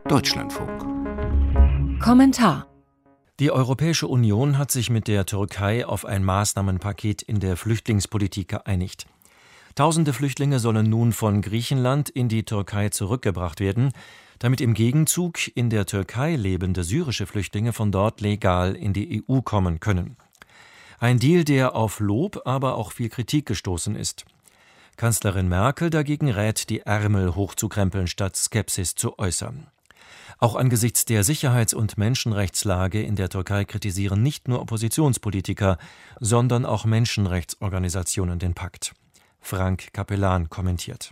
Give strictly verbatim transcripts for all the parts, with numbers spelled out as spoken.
Deutschlandfunk. Kommentar: Die Europäische Union hat sich mit der Türkei auf ein Maßnahmenpaket in der Flüchtlingspolitik geeinigt. Tausende Flüchtlinge sollen nun von Griechenland in die Türkei zurückgebracht werden, damit im Gegenzug in der Türkei lebende syrische Flüchtlinge von dort legal in die E U kommen können. Ein Deal, der auf Lob, aber auch viel Kritik gestoßen ist. Kanzlerin Merkel dagegen rät, die Ärmel hochzukrempeln, statt Skepsis zu äußern. Auch angesichts der Sicherheits- und Menschenrechtslage in der Türkei kritisieren nicht nur Oppositionspolitiker, sondern auch Menschenrechtsorganisationen den Pakt. Frank Capellan kommentiert.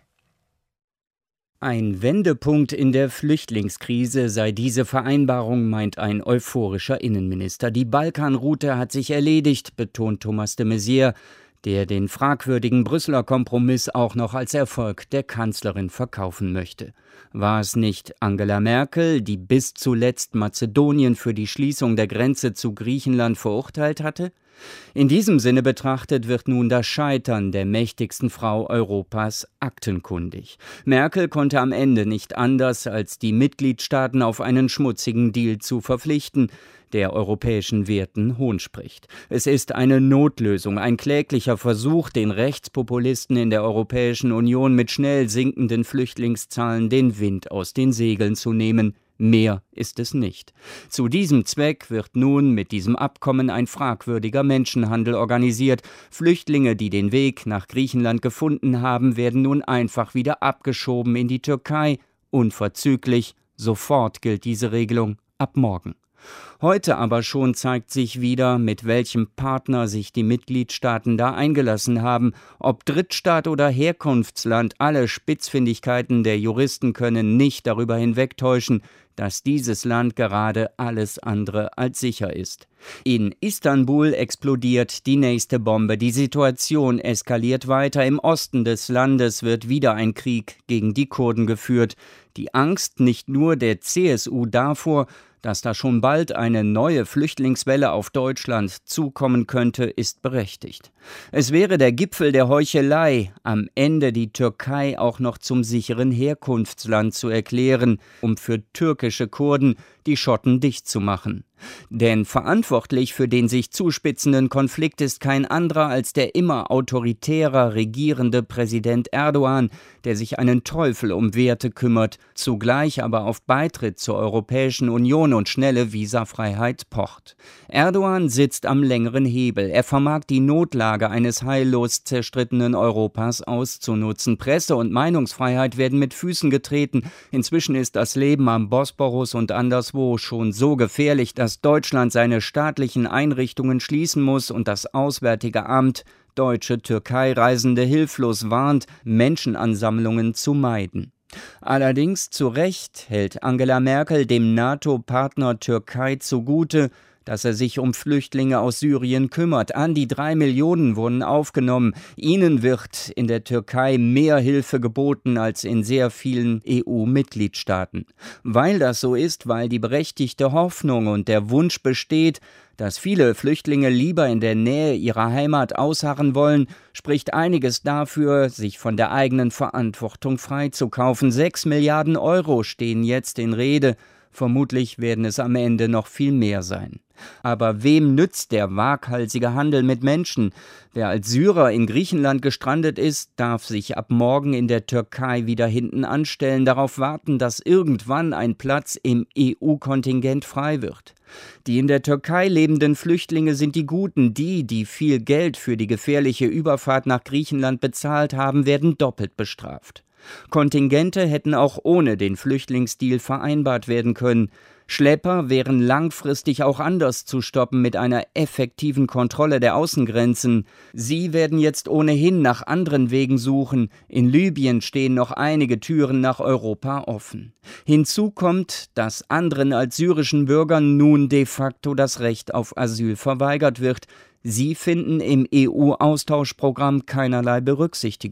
Ein Wendepunkt in der Flüchtlingskrise sei diese Vereinbarung, meint ein euphorischer Innenminister. Die Balkanroute hat sich erledigt, betont Thomas de Maizière, der den fragwürdigen Brüsseler Kompromiss auch noch als Erfolg der Kanzlerin verkaufen möchte. War es nicht Angela Merkel, die bis zuletzt Mazedonien für die Schließung der Grenze zu Griechenland verurteilt hatte? In diesem Sinne betrachtet wird nun das Scheitern der mächtigsten Frau Europas aktenkundig. Merkel konnte am Ende nicht anders, als die Mitgliedstaaten auf einen schmutzigen Deal zu verpflichten, der europäischen Werten Hohn spricht. Es ist eine Notlösung, ein kläglicher Versuch, den Rechtspopulisten in der Europäischen Union mit schnell sinkenden Flüchtlingszahlen den Wind aus den Segeln zu nehmen. Mehr ist es nicht. Zu diesem Zweck wird nun mit diesem Abkommen ein fragwürdiger Menschenhandel organisiert. Flüchtlinge, die den Weg nach Griechenland gefunden haben, werden nun einfach wieder abgeschoben in die Türkei. Unverzüglich, sofort gilt diese Regelung, ab morgen. Heute aber schon zeigt sich wieder, mit welchem Partner sich die Mitgliedstaaten da eingelassen haben. Ob Drittstaat oder Herkunftsland, alle Spitzfindigkeiten der Juristen können nicht darüber hinwegtäuschen, dass dieses Land gerade alles andere als sicher ist. In Istanbul explodiert die nächste Bombe. Die Situation eskaliert weiter. Im Osten des Landes wird wieder ein Krieg gegen die Kurden geführt. Die Angst nicht nur der C S U davor, dass da schon bald eine neue Flüchtlingswelle auf Deutschland zukommen könnte, ist berechtigt. Es wäre der Gipfel der Heuchelei, am Ende die Türkei auch noch zum sicheren Herkunftsland zu erklären, um für türkische Kurden die Schotten dicht zu machen. Denn verantwortlich für den sich zuspitzenden Konflikt ist kein anderer als der immer autoritärer regierende Präsident Erdogan, der sich einen Teufel um Werte kümmert, zugleich aber auf Beitritt zur Europäischen Union und schnelle Visafreiheit pocht. Erdogan sitzt am längeren Hebel. Er vermag die Notlage eines heillos zerstrittenen Europas auszunutzen. Presse- und Meinungsfreiheit werden mit Füßen getreten. Inzwischen ist das Leben am Bosporus und anderswo schon so gefährlich, dass Deutschland seine staatlichen Einrichtungen schließen muss und das Auswärtige Amt deutsche Türkei-Reisende hilflos warnt, Menschenansammlungen zu meiden. Allerdings zu Recht hält Angela Merkel dem NATO-Partner Türkei zugute, dass er sich um Flüchtlinge aus Syrien kümmert. An die drei Millionen wurden aufgenommen. Ihnen wird in der Türkei mehr Hilfe geboten als in sehr vielen E U-Mitgliedstaaten. Weil das so ist, weil die berechtigte Hoffnung und der Wunsch besteht, dass viele Flüchtlinge lieber in der Nähe ihrer Heimat ausharren wollen, spricht einiges dafür, sich von der eigenen Verantwortung freizukaufen. Sechs Milliarden Euro stehen jetzt in Rede. Vermutlich werden es am Ende noch viel mehr sein. Aber wem nützt der waghalsige Handel mit Menschen? Wer als Syrer in Griechenland gestrandet ist, darf sich ab morgen in der Türkei wieder hinten anstellen, darauf warten, dass irgendwann ein Platz im E U-Kontingent frei wird. Die in der Türkei lebenden Flüchtlinge sind die Guten. Die, die viel Geld für die gefährliche Überfahrt nach Griechenland bezahlt haben, werden doppelt bestraft. Kontingente hätten auch ohne den Flüchtlingsdeal vereinbart werden können. Schlepper wären langfristig auch anders zu stoppen mit einer effektiven Kontrolle der Außengrenzen. Sie werden jetzt ohnehin nach anderen Wegen suchen. In Libyen stehen noch einige Türen nach Europa offen. Hinzu kommt, dass anderen als syrischen Bürgern nun de facto das Recht auf Asyl verweigert wird. Sie finden im E U-Austauschprogramm keinerlei Berücksichtigung.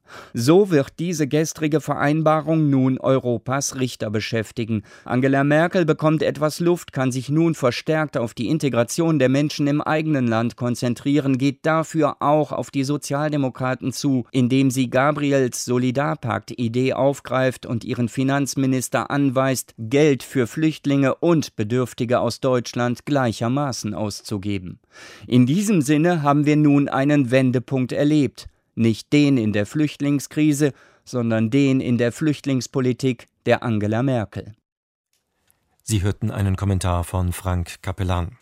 So wird diese gestrige Vereinbarung nun Europas Richter beschäftigen. Angela Merkel bekommt etwas Luft, kann sich nun verstärkt auf die Integration der Menschen im eigenen Land konzentrieren, geht dafür auch auf die Sozialdemokraten zu, indem sie Gabriels Solidarpakt-Idee aufgreift und ihren Finanzminister anweist, Geld für Flüchtlinge und Bedürftige aus Deutschland gleichermaßen auszugeben. In diesem Sinne haben wir nun einen Wendepunkt erlebt. Nicht den in der Flüchtlingskrise, sondern den in der Flüchtlingspolitik der Angela Merkel. Sie hörten einen Kommentar von Frank Capellan.